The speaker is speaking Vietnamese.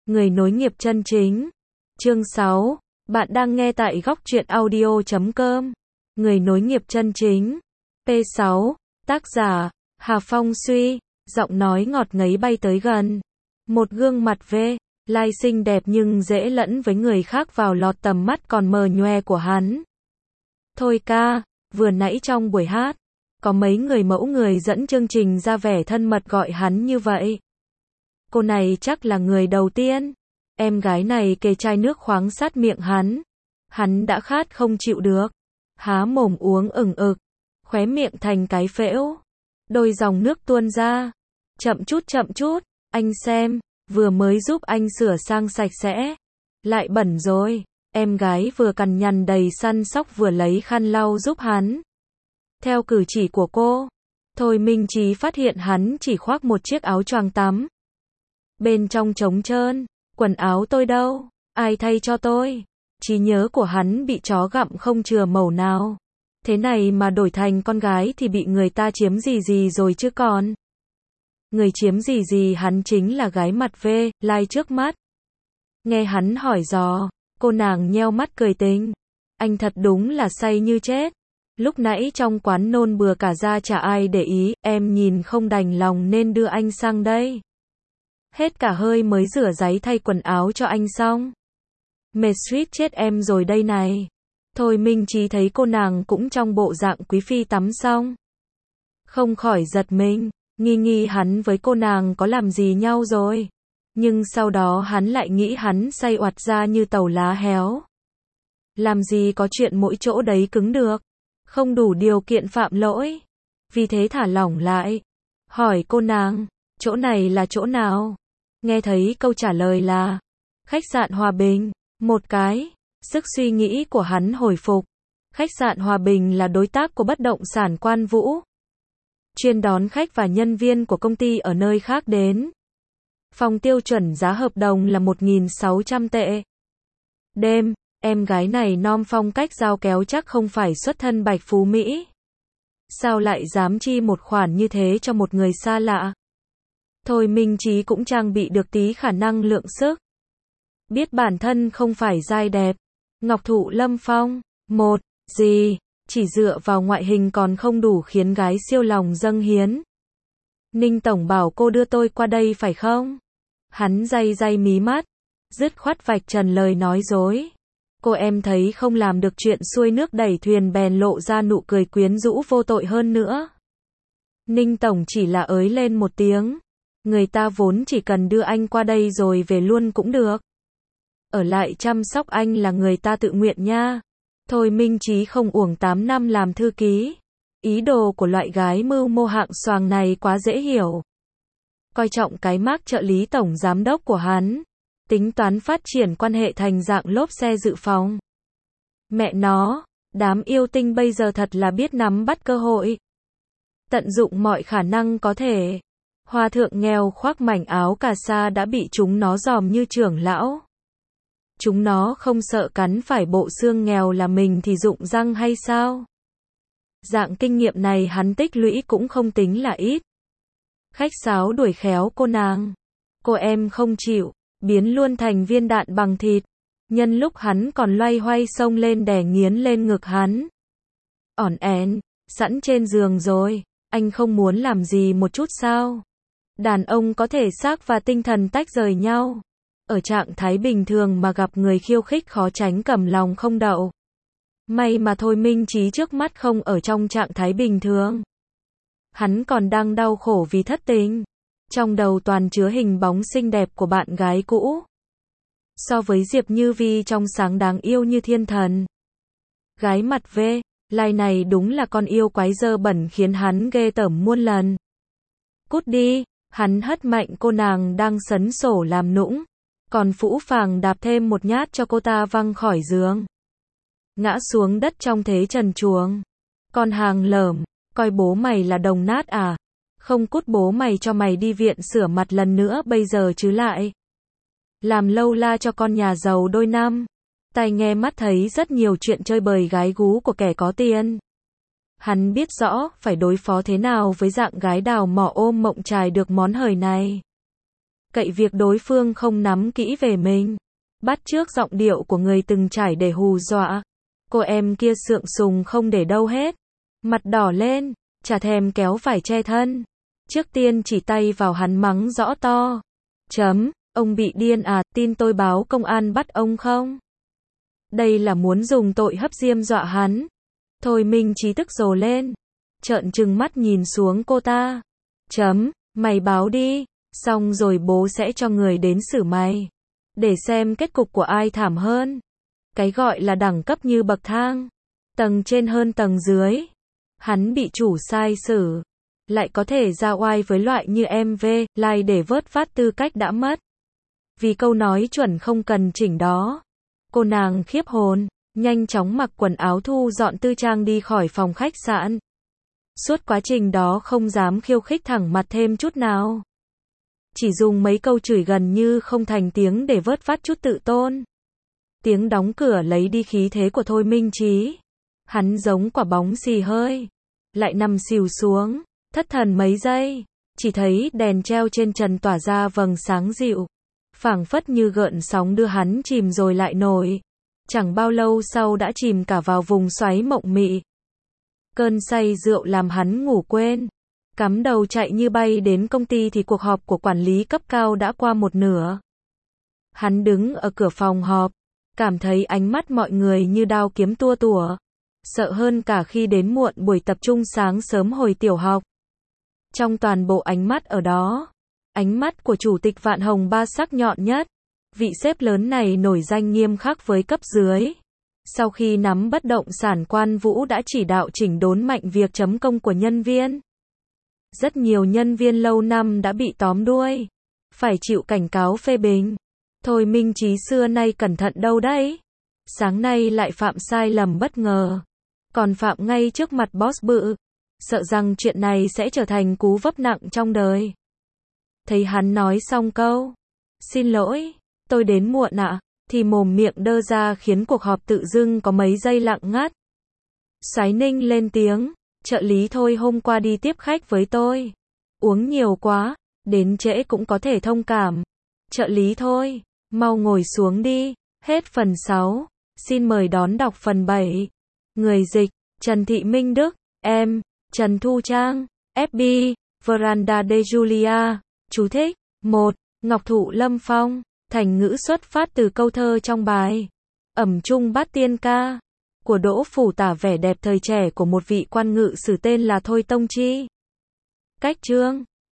Người nối nghiệp chân chính. Chương 6. Bạn đang nghe tại góc truyện audio.com. Người nối nghiệp chân chính. P6. Tác giả Hà Phong Suy. Giọng nói ngọt ngấy bay tới gần. Một gương mặt lai xinh đẹp nhưng dễ lẫn với người khác vào lọt tầm mắt còn mờ nhòe của hắn. Thôi ca, vừa nãy trong buổi hát, có mấy người mẫu người dẫn chương trình ra vẻ thân mật gọi hắn như vậy. Cô này chắc là người đầu tiên. Em gái này kề chai nước khoáng sát miệng hắn. Hắn đã khát không chịu được. Há mồm uống ửng ực. Khóe miệng thành cái phễu. Đôi dòng nước tuôn ra. Chậm chút, anh xem, vừa mới giúp anh sửa sang sạch sẽ. Lại bẩn rồi. Em gái vừa cằn nhằn đầy săn sóc vừa lấy khăn lau giúp hắn. Theo cử chỉ của cô, Thôi Minh Chí phát hiện hắn chỉ khoác một chiếc áo choàng tắm. Bên trong trống trơn, quần áo tôi đâu? Ai thay cho tôi? Trí nhớ của hắn bị chó gặm không chừa mẩu nào. Thế này mà đổi thành con gái thì bị người ta chiếm gì rồi chứ còn. Người chiếm gì hắn chính là gái mặt lai trước mắt. Nghe hắn hỏi dò, cô nàng nheo mắt cười tình. Anh thật đúng là say như chết. Lúc nãy trong quán nôn bừa cả ra chả ai để ý, em nhìn không đành lòng nên đưa anh sang đây. Hết cả hơi mới rửa ráy thay quần áo cho anh xong. Mệt suýt chết em rồi đây này. Thôi Minh Chí thấy cô nàng cũng trong bộ dạng quý phi tắm xong. Không khỏi giật mình, nghi hắn với cô nàng có làm gì nhau rồi. Nhưng sau đó hắn lại nghĩ hắn say oạt ra như tàu lá héo. Làm gì có chuyện mỗi chỗ đấy cứng được. Không đủ điều kiện phạm lỗi. Vì thế thả lỏng lại. Hỏi cô nàng, chỗ này là chỗ nào? Nghe thấy câu trả lời là khách sạn Hòa Bình. Một cái, sức suy nghĩ của hắn hồi phục. Khách sạn Hòa Bình là đối tác của bất động sản Quan Vũ. Chuyên đón khách và nhân viên của công ty ở nơi khác đến. Phòng tiêu chuẩn giá hợp đồng là 1.600 tệ. Đêm, em gái này nom phong cách dao kéo chắc không phải xuất thân Bạch Phú Mỹ. Sao lại dám chi một khoản như thế cho một người xa lạ? Thôi Minh Chí cũng trang bị được tí khả năng lượng sức. Biết bản thân không phải giai đẹp. Ngọc Thụ Lâm Phong. Một, gì? Chỉ dựa vào ngoại hình còn không đủ khiến gái siêu lòng dâng hiến. Ninh Tổng bảo cô đưa tôi qua đây phải không? Hắn day mí mắt. Dứt khoát vạch trần lời nói dối. Cô em thấy không làm được chuyện xuôi nước đẩy thuyền bèn lộ ra nụ cười quyến rũ vô tội hơn nữa. Ninh Tổng chỉ là ới lên một tiếng. Người ta vốn chỉ cần đưa anh qua đây rồi về luôn cũng được. Ở lại chăm sóc anh là người ta tự nguyện nha. Thôi Minh Chí không uổng 8 năm làm thư ký. Ý đồ của loại gái mưu mô hạng xoàng này quá dễ hiểu. Coi trọng cái mác trợ lý tổng giám đốc của hắn. Tính toán phát triển quan hệ thành dạng lốp xe dự phòng. Mẹ nó, đám yêu tinh bây giờ thật là biết nắm bắt cơ hội. Tận dụng mọi khả năng có thể. Hòa thượng nghèo khoác mảnh áo cà sa đã bị chúng nó dòm như trưởng lão. Chúng nó không sợ cắn phải bộ xương nghèo là mình thì rụng răng hay sao? Dạng kinh nghiệm này hắn tích lũy cũng không tính là ít. Khách sáo đuổi khéo cô nàng. Cô em không chịu, biến luôn thành viên đạn bằng thịt. Nhân lúc hắn còn loay hoay xông lên đè nghiến lên ngực hắn. Ỏn ẻn, sẵn trên giường rồi, anh không muốn làm gì một chút sao? Đàn ông có thể xác và tinh thần tách rời nhau. Ở trạng thái bình thường mà gặp người khiêu khích khó tránh cầm lòng không đậu. May mà Thôi Minh Chí trước mắt không ở trong trạng thái bình thường. Hắn còn đang đau khổ vì thất tình. Trong đầu toàn chứa hình bóng xinh đẹp của bạn gái cũ. So với Diệp Như Vi trong sáng đáng yêu như thiên thần. Gái mặt lai này đúng là con yêu quái dơ bẩn khiến hắn ghê tởm muôn lần. Cút đi, hắn hất mạnh cô nàng đang sấn sổ làm nũng. Còn phũ phàng đạp thêm một nhát cho cô ta văng khỏi giường. Ngã xuống đất trong thế trần truồng. Con hàng lởm, coi bố mày là đồng nát à? Không cút bố mày cho mày đi viện sửa mặt lần nữa bây giờ chứ lại. Làm lâu la cho con nhà giàu đôi năm. Tai nghe mắt thấy rất nhiều chuyện chơi bời gái gú của kẻ có tiền. Hắn biết rõ phải đối phó thế nào với dạng gái đào mỏ ôm mộng chài được món hời này. cậy việc đối phương không nắm kỹ về mình. Bắt chước giọng điệu của người từng trải để hù dọa. Cô em kia sượng sùng không để đâu hết. Mặt đỏ lên, chả thèm kéo vải che thân. Trước tiên chỉ tay vào hắn mắng rõ to. Ông bị điên à, tin tôi báo công an bắt ông không? Đây là muốn dùng tội hấp diêm dọa hắn. Thôi Minh Chí tức rồ lên. Trợn trừng mắt nhìn xuống cô ta. Mày báo đi, xong rồi bố sẽ cho người đến xử mày. Để xem kết cục của ai thảm hơn. Cái gọi là đẳng cấp như bậc thang. Tầng trên hơn tầng dưới. Hắn bị chủ sai xử. Lại có thể ra oai với loại như MV, like để vớt vát tư cách đã mất. Vì câu nói chuẩn không cần chỉnh đó. Cô nàng khiếp hồn, nhanh chóng mặc quần áo thu dọn tư trang đi khỏi phòng khách sạn. Suốt quá trình đó không dám khiêu khích thẳng mặt thêm chút nào. Chỉ dùng mấy câu chửi gần như không thành tiếng để vớt vát chút tự tôn. Tiếng đóng cửa lấy đi khí thế của Thôi Minh Chí. Hắn giống quả bóng xì hơi. Lại nằm xìu xuống, thất thần mấy giây. Chỉ thấy đèn treo trên trần tỏa ra vầng sáng dịu. Phảng phất như gợn sóng đưa hắn chìm rồi lại nổi. Chẳng bao lâu sau đã chìm cả vào vùng xoáy mộng mị. Cơn say rượu làm hắn ngủ quên. Cắm đầu chạy như bay đến công ty thì cuộc họp của quản lý cấp cao đã qua một nửa. Hắn đứng ở cửa phòng họp, cảm thấy ánh mắt mọi người như đao kiếm tua tủa. Sợ hơn cả khi đến muộn buổi tập trung sáng sớm hồi tiểu học. Trong toàn bộ ánh mắt ở đó, ánh mắt của chủ tịch Vạn Hồng Ba sắc nhọn nhất. Vị sếp lớn này nổi danh nghiêm khắc với cấp dưới. Sau khi nắm bất động sản Quan Vũ đã chỉ đạo chỉnh đốn mạnh việc chấm công của nhân viên. Rất nhiều nhân viên lâu năm đã bị tóm đuôi. Phải chịu cảnh cáo phê bình. Thôi Minh Chí xưa nay cẩn thận đâu đấy. Sáng nay lại phạm sai lầm bất ngờ. Còn phạm ngay trước mặt boss bự. Sợ rằng chuyện này sẽ trở thành cú vấp nặng trong đời. Thấy hắn nói xong câu xin lỗi, tôi đến muộn ạ, thì mồm miệng đơ ra khiến cuộc họp tự dưng có mấy giây lặng ngắt. Soái Ninh lên tiếng, trợ lý Thôi hôm qua đi tiếp khách với tôi. Uống nhiều quá, đến trễ cũng có thể thông cảm. Trợ lý Thôi, mau ngồi xuống đi. Hết phần 6. Xin mời đón đọc phần 7. Người dịch, Trần Thị Minh Đức, em, Trần Thu Trang, FB, Veranda de Julia. Chú thích. 1. Ngọc Thụ Lâm Phong. Thành ngữ xuất phát từ câu thơ trong bài Ẩm Trung Bát Tiên Ca của Đỗ Phủ tả vẻ đẹp thời trẻ của một vị quan ngự sử tên là Thôi Tông Chi. Cách chương